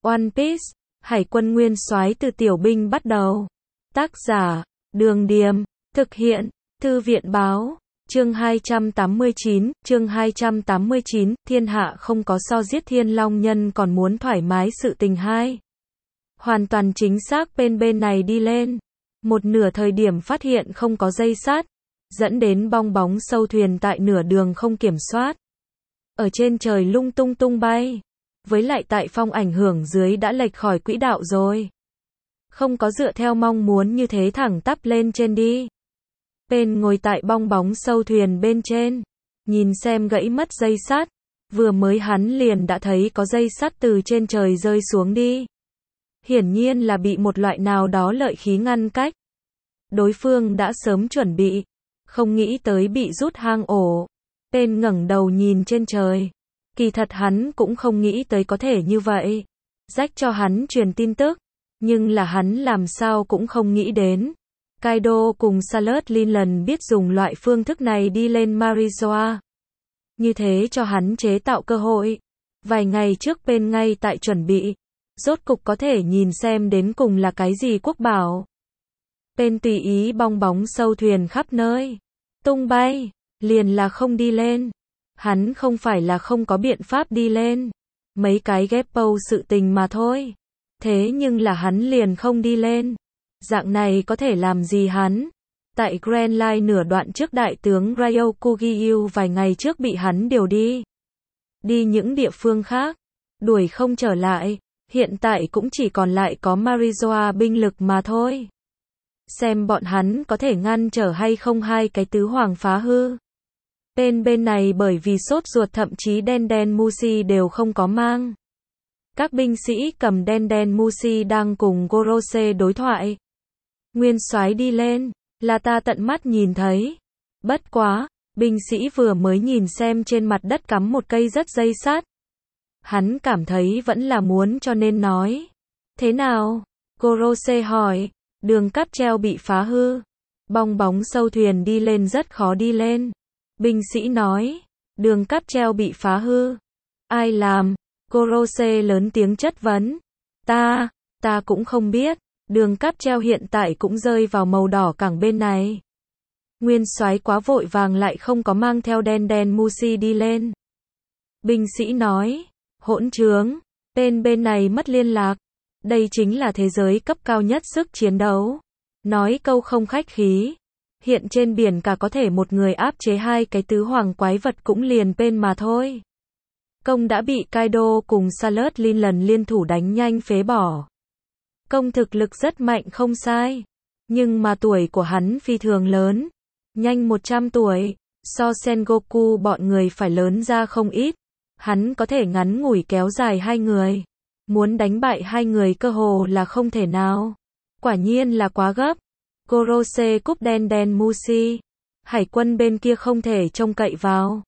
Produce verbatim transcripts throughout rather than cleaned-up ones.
One Piece, Hải quân nguyên soái từ tiểu binh bắt đầu. Tác giả, Đường Điềm, thực hiện, Thư viện Báo. Chương hai trăm tám mươi chín, chương hai trăm tám mươi chín, thiên hạ không có so giết thiên long nhân còn muốn thoải mái sự tình hai. Hoàn toàn chính xác bên bên này đi lên. Một nửa thời điểm phát hiện không có dây sát, dẫn đến bong bóng sâu thuyền tại nửa đường không kiểm soát. Ở trên trời lung tung tung bay. Với lại tại phong ảnh hưởng dưới đã lệch khỏi quỹ đạo rồi. Không có dựa theo mong muốn như thế thẳng tắp lên trên đi. Bên ngồi tại bong bóng sâu thuyền bên trên, nhìn xem gãy mất dây sắt, vừa mới hắn liền đã thấy có dây sắt từ trên trời rơi xuống đi. Hiển nhiên là bị một loại nào đó lợi khí ngăn cách. Đối phương đã sớm chuẩn bị, không nghĩ tới bị rút hang ổ. Tên ngẩng đầu nhìn trên trời, kỳ thật hắn cũng không nghĩ tới có thể như vậy. Rách cho hắn truyền tin tức, nhưng là hắn làm sao cũng không nghĩ đến. Kaido cùng Salad Lin lần biết dùng loại phương thức này đi lên Marizoa. Như thế cho hắn chế tạo cơ hội. Vài ngày trước bên ngay tại chuẩn bị, rốt cục có thể nhìn xem đến cùng là cái gì quốc bảo. Bên tùy ý bong bóng sâu thuyền khắp nơi, tung bay, liền là không đi lên. Hắn không phải là không có biện pháp đi lên. Mấy cái ghép bầu sự tình mà thôi. Thế nhưng là hắn liền không đi lên. Dạng này có thể làm gì hắn? Tại Grand Line nửa đoạn trước đại tướng Ryokugyu vài ngày trước bị hắn điều đi. Đi những địa phương khác. Đuổi không trở lại. Hiện tại cũng chỉ còn lại có Marizoa binh lực mà thôi. Xem bọn hắn có thể ngăn trở hay không hai cái tứ hoàng phá hư. Bên bên này bởi vì sốt ruột thậm chí đen đen Mushi đều không có mang. Các binh sĩ cầm đen đen Mushi đang cùng Gorose đối thoại. Nguyên soái đi lên, là ta tận mắt nhìn thấy. Bất quá, binh sĩ vừa mới nhìn xem trên mặt đất cắm một cây rất dây sát. Hắn cảm thấy vẫn là muốn cho nên nói. Thế nào? Gorose hỏi, đường cáp treo bị phá hư. Bong bóng sâu thuyền đi lên rất khó đi lên. Binh sĩ nói, đường cáp treo bị phá hư. Ai làm? Gorose lớn tiếng chất vấn. Ta, ta cũng không biết. Đường cáp treo hiện tại cũng rơi vào màu đỏ cảng bên này. Nguyên soái quá vội vàng lại không có mang theo đen đen Mushi đi lên. Binh sĩ nói, hỗn trướng, bên bên này mất liên lạc. Đây chính là thế giới cấp cao nhất sức chiến đấu. Nói câu không khách khí. Hiện trên biển cả có thể một người áp chế hai cái tứ hoàng quái vật cũng liền bên mà thôi. Công đã bị Kaido cùng Salad Lin lần liên thủ đánh nhanh phế bỏ. Công thực lực rất mạnh không sai. Nhưng mà tuổi của hắn phi thường lớn. Nhanh một trăm tuổi. So Sengoku bọn người phải lớn ra không ít. Hắn có thể ngắn ngủi kéo dài hai người. Muốn đánh bại hai người cơ hồ là không thể nào. Quả nhiên là quá gấp. Gorose cúp đen đen Mushi. Hải quân bên kia không thể trông cậy vào.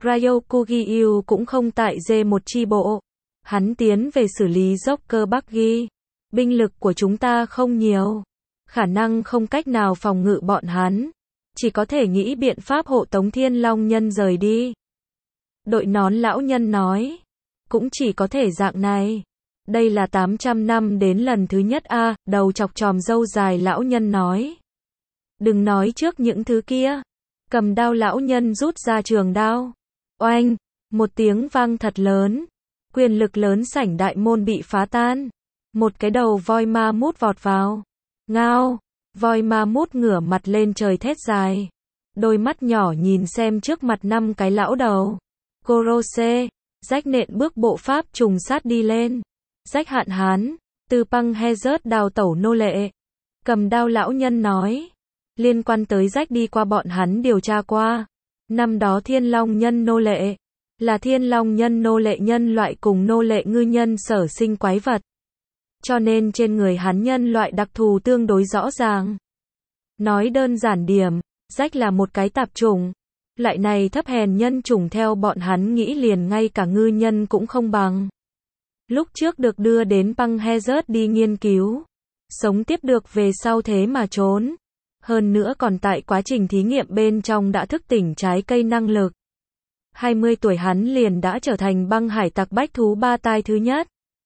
Ryokugyu cũng không tại dê một chi bộ. Hắn tiến về xử lý Joker Buggy. Binh lực của chúng ta không nhiều. Khả năng không cách nào phòng ngự bọn hắn. Chỉ có thể nghĩ biện pháp hộ tống thiên long nhân rời đi. Đội nón lão nhân nói. Cũng chỉ có thể dạng này. Đây là tám trăm năm đến lần thứ nhất a, à, đầu chọc tròm râu dài lão nhân nói. Đừng nói trước những thứ kia. Cầm đao lão nhân rút ra trường đao. Oanh, một tiếng vang thật lớn. Quyền lực lớn sảnh đại môn bị phá tan. Một cái đầu voi ma mút vọt vào. Ngao, voi ma mút ngửa mặt lên trời thét dài. Đôi mắt nhỏ nhìn xem trước mặt năm cái lão đầu. Gorose, rách nện bước bộ pháp trùng sát đi lên. Rách hạn hán, từ băng he rớt đào tẩu nô lệ. Cầm đao lão nhân nói. Liên quan tới rách đi qua bọn hắn điều tra qua. Năm đó thiên long nhân nô lệ. Là thiên long nhân nô lệ nhân loại cùng nô lệ ngư nhân sở sinh quái vật. Cho nên trên người hắn nhân loại đặc thù tương đối rõ ràng. Nói đơn giản điểm, rách là một cái tạp chủng. Loại này thấp hèn nhân chủng theo bọn hắn nghĩ liền ngay cả ngư nhân cũng không bằng. Lúc trước được đưa đến băng he rớt đi nghiên cứu. Sống tiếp được về sau thế mà trốn. Hơn nữa còn tại quá trình thí nghiệm bên trong đã thức tỉnh trái cây năng lực. hai mươi tuổi hắn liền đã trở thành băng hải tặc bách thú ba tai thứ nhất.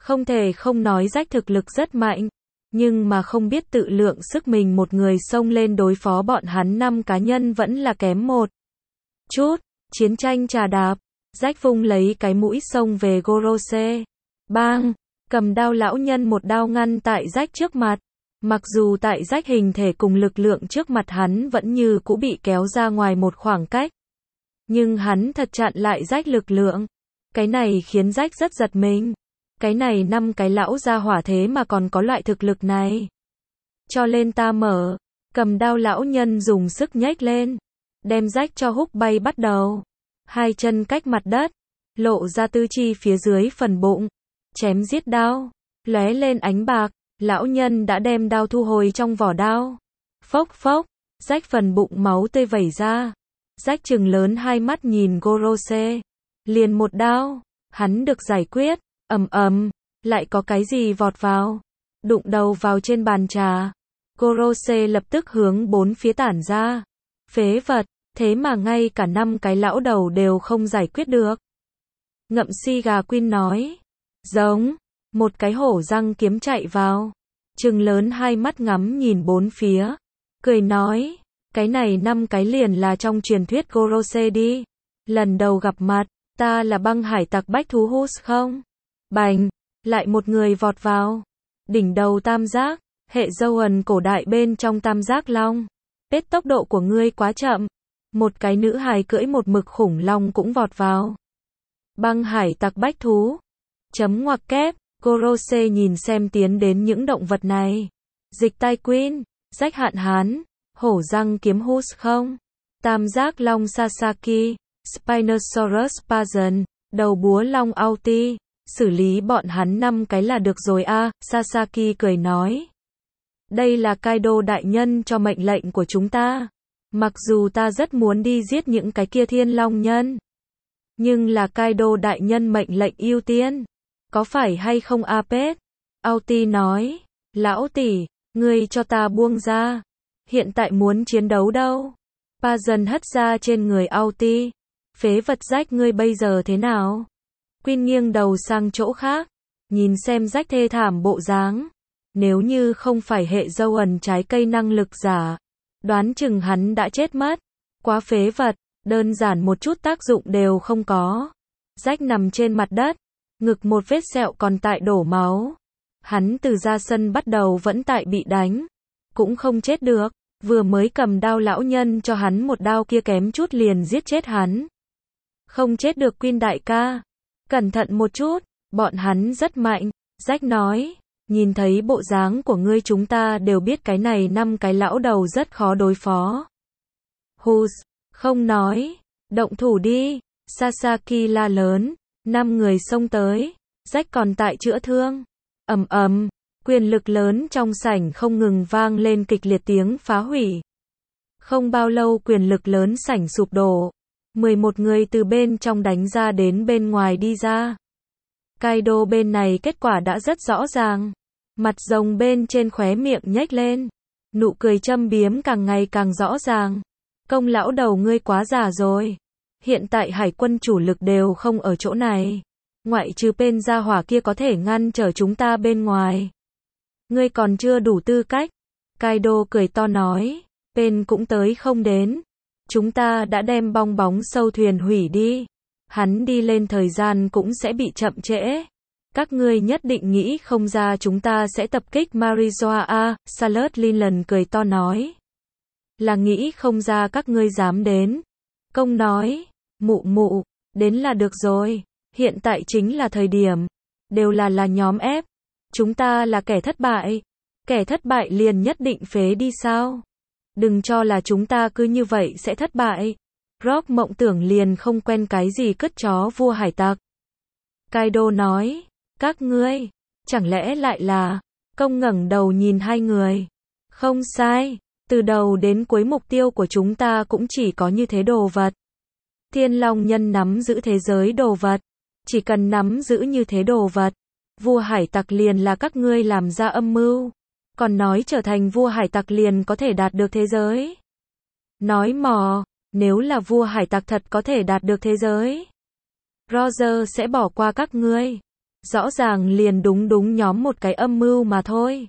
Không thể không nói rách thực lực rất mạnh, nhưng mà không biết tự lượng sức mình một người xông lên đối phó bọn hắn năm cá nhân vẫn là kém một chút. Chiến tranh trà đạp, rách vung lấy cái mũi xông về Gorose. Bang, cầm đao lão nhân một đao ngăn tại rách trước mặt. Mặc dù tại rách hình thể cùng lực lượng trước mặt hắn vẫn như cũ bị kéo ra ngoài một khoảng cách, nhưng hắn thật chặn lại rách lực lượng. Cái này khiến rách rất giật mình. Cái này năm cái lão gia hỏa thế mà còn có loại thực lực này. Cho lên ta mở. Cầm đao lão nhân dùng sức nhếch lên, đem rách cho húc bay bắt đầu. Hai chân cách mặt đất, lộ ra tứ chi phía dưới phần bụng. Chém giết đao, lóe lên ánh bạc, lão nhân đã đem đao thu hồi trong vỏ đao. Phốc phốc, rách phần bụng máu tươi vẩy ra. Rách trừng lớn hai mắt nhìn Gorose. Liền một đao, hắn được giải quyết. Ầm ầm, lại có cái gì vọt vào, đụng đầu vào trên bàn trà. Gorose lập tức hướng bốn phía tản ra. Phế vật, thế mà ngay cả năm cái lão đầu đều không giải quyết được. Ngậm si gà Quyên nói. Giống, một cái hổ răng kiếm chạy vào, trừng lớn hai mắt ngắm nhìn bốn phía, cười nói, cái này năm cái liền là trong truyền thuyết Gorose đi. Lần đầu gặp mặt, ta là băng hải tặc bách thú Hus không? Bành, lại một người vọt vào. Đỉnh đầu tam giác, hệ dâu ẩn cổ đại bên trong tam giác long. Tết tốc độ của ngươi quá chậm. Một cái nữ hài cưỡi một mực khủng long cũng vọt vào. Băng hải tặc bách thú. Chấm ngoặc kép, Gorose nhìn xem tiến đến những động vật này. Dịch tai Queen, rách hạn hán, hổ răng kiếm Hus không? Tam giác long Sasaki, Spinosaurus Pazen, đầu búa long Auti. Xử lý bọn hắn năm cái là được rồi a, à, Sasaki cười nói. Đây là Kaido đại nhân cho mệnh lệnh của chúng ta. Mặc dù ta rất muốn đi giết những cái kia thiên long nhân, nhưng là Kaido đại nhân mệnh lệnh ưu tiên. Có phải hay không Apet? Auti nói. Lão tỷ, ngươi cho ta buông ra. Hiện tại muốn chiến đấu đâu? Pazen hất ra trên người Auti. Phế vật rách ngươi bây giờ thế nào? Quyên nghiêng đầu sang chỗ khác, nhìn xem rách thê thảm bộ dáng. Nếu như không phải hệ dâu ẩn trái cây năng lực giả, đoán chừng hắn đã chết mất. Quá phế vật, đơn giản một chút tác dụng đều không có. Rách nằm trên mặt đất, ngực một vết sẹo còn tại đổ máu. Hắn từ ra sân bắt đầu vẫn tại bị đánh, cũng không chết được. Vừa mới cầm đao lão nhân cho hắn một đao kia kém chút liền giết chết hắn. Không chết được Quyên đại ca. Cẩn thận một chút, bọn hắn rất mạnh. Rách nói, nhìn thấy bộ dáng của ngươi chúng ta đều biết cái này năm cái lão đầu rất khó đối phó. Hus, không nói, động thủ đi. Sasaki la lớn, năm người xông tới. Rách còn tại chữa thương. Ầm ầm, quyền lực lớn trong sảnh không ngừng vang lên kịch liệt tiếng phá hủy. Không bao lâu quyền lực lớn sảnh sụp đổ. mười một người từ bên trong đánh ra đến bên ngoài đi ra. Kaido bên này kết quả đã rất rõ ràng. Mặt rồng bên trên khóe miệng nhếch lên. Nụ cười châm biếm càng ngày càng rõ ràng. Công lão đầu ngươi quá già rồi. Hiện tại hải quân chủ lực đều không ở chỗ này. Ngoại trừ Pen gia hỏa kia có thể ngăn trở chúng ta bên ngoài. Ngươi còn chưa đủ tư cách. Kaido cười to nói. Pen cũng tới không đến. Chúng ta đã đem bong bóng sâu thuyền hủy đi. Hắn đi lên thời gian cũng sẽ bị chậm trễ. Các ngươi nhất định nghĩ không ra chúng ta sẽ tập kích Marizoa a, Salut Linlan cười to nói. Là nghĩ không ra các ngươi dám đến. Công nói, mụ mụ, đến là được rồi. Hiện tại chính là thời điểm. Đều là là nhóm ép. Chúng ta là kẻ thất bại. Kẻ thất bại liền nhất định phế đi sao? Đừng cho là chúng ta cứ như vậy sẽ thất bại. Rock mộng tưởng liền không quen cái gì cất chó vua hải tặc. Kaido nói, các ngươi, chẳng lẽ lại là, công ngẩng đầu nhìn hai người. Không sai, từ đầu đến cuối mục tiêu của chúng ta cũng chỉ có như thế đồ vật. Thiên Long nhân nắm giữ thế giới đồ vật. Chỉ cần nắm giữ như thế đồ vật, vua hải tặc liền là các ngươi làm ra âm mưu. Còn nói trở thành vua hải tặc liền có thể đạt được thế giới. Nói mò, nếu là vua hải tặc thật có thể đạt được thế giới, Roger sẽ bỏ qua các ngươi. Rõ ràng liền đúng đúng nhóm một cái âm mưu mà thôi.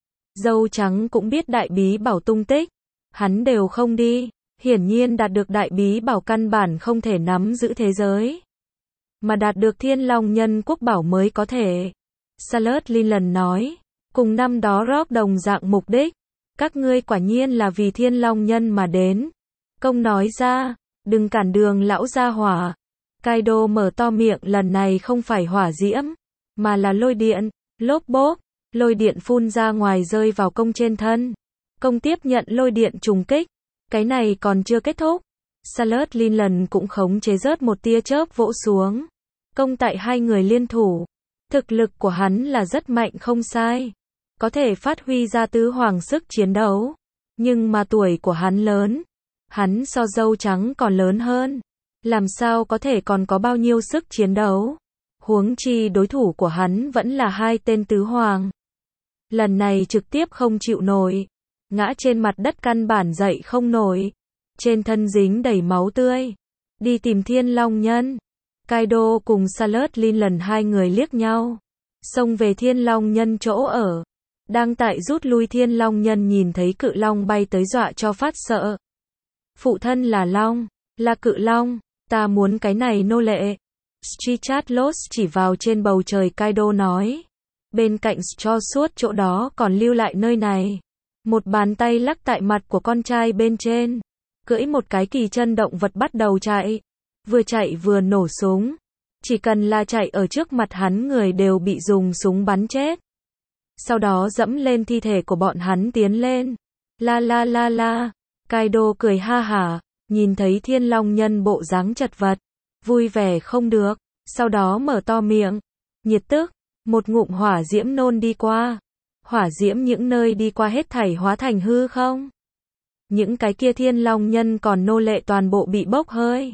Dâu trắng cũng biết đại bí bảo tung tích, hắn đều không đi, hiển nhiên đạt được đại bí bảo căn bản không thể nắm giữ thế giới, mà đạt được Thiên Long Nhân quốc bảo mới có thể. Charlotte Linland nói, cùng năm đó Rock đồng dạng mục đích, các ngươi quả nhiên là vì Thiên Long Nhân mà đến. Công nói ra, đừng cản đường lão gia hỏa. Kaido mở to miệng, lần này không phải hỏa diễm, mà là lôi điện, lốp bốp, lôi điện phun ra ngoài rơi vào công trên thân. Công tiếp nhận lôi điện trùng kích, cái này còn chưa kết thúc. Charlotte Linland cũng khống chế rớt một tia chớp vỗ xuống. Công tại hai người liên thủ, thực lực của hắn là rất mạnh không sai, có thể phát huy ra tứ hoàng sức chiến đấu, nhưng mà tuổi của hắn lớn, hắn so dâu trắng còn lớn hơn, làm sao có thể còn có bao nhiêu sức chiến đấu, huống chi đối thủ của hắn vẫn là hai tên tứ hoàng. Lần này trực tiếp không chịu nổi, ngã trên mặt đất căn bản dậy không nổi, trên thân dính đầy máu tươi, đi tìm Thiên Long Nhân. Kaido cùng Charlotte Linland hai người liếc nhau, xông về Thiên Long Nhân chỗ ở. Đang tại rút lui Thiên Long Nhân nhìn thấy cự long bay tới dọa cho phát sợ. Phụ thân là long, là cự long, ta muốn cái này nô lệ. Strichat-Lost chỉ vào trên bầu trời Kaido nói. Bên cạnh cho suốt chỗ đó còn lưu lại nơi này. Một bàn tay lắc tại mặt của con trai bên trên. Cưỡi một cái kỳ chân động vật bắt đầu chạy. Vừa chạy vừa nổ súng. Chỉ cần là chạy ở trước mặt hắn người đều bị dùng súng bắn chết. Sau đó dẫm lên thi thể của bọn hắn tiến lên. La la la la. Kaido cười ha hả, nhìn thấy Thiên Long Nhân bộ dáng chật vật, vui vẻ không được, sau đó mở to miệng, nhiệt tức, một ngụm hỏa diễm nôn đi qua. Hỏa diễm những nơi đi qua hết thảy hóa thành hư không. Những cái kia Thiên Long Nhân còn nô lệ toàn bộ bị bốc hơi.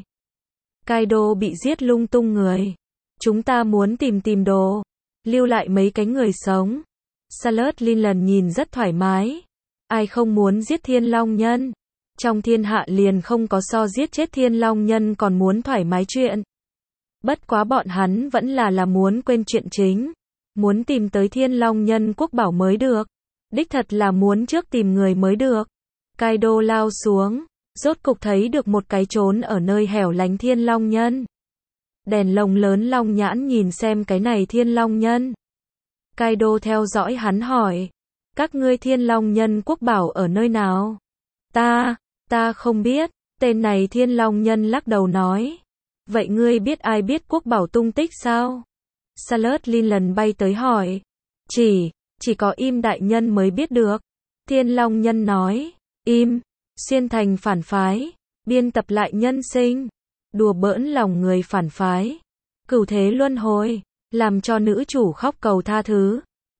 Kaido bị giết lung tung người. Chúng ta muốn tìm tìm đồ, lưu lại mấy cái người sống. Charlotte Linland nhìn rất thoải mái. Ai không muốn giết Thiên Long Nhân? Trong thiên hạ liền không có so giết chết Thiên Long Nhân còn muốn thoải mái chuyện. Bất quá bọn hắn vẫn là là muốn quên chuyện chính. Muốn tìm tới Thiên Long Nhân quốc bảo mới được. Đích thật là muốn trước tìm người mới được. Kaido lao xuống, rốt cục thấy được một cái trốn ở nơi hẻo lánh Thiên Long Nhân. Đèn lồng lớn long nhãn nhìn xem cái này Thiên Long Nhân. Kaido theo dõi hắn hỏi. Các ngươi Thiên Long Nhân quốc bảo ở nơi nào? Ta, ta không biết. Tên này Thiên Long Nhân lắc đầu nói. Vậy ngươi biết ai biết quốc bảo tung tích sao? Charlotte Linland bay tới hỏi. Chỉ, chỉ có Im đại nhân mới biết được. Thiên Long Nhân nói. Im, xuyên thành phản phái, biên tập lại nhân sinh, đùa bỡn lòng người phản phái, cửu thế luân hồi, làm cho nữ chủ khóc cầu tha thứ.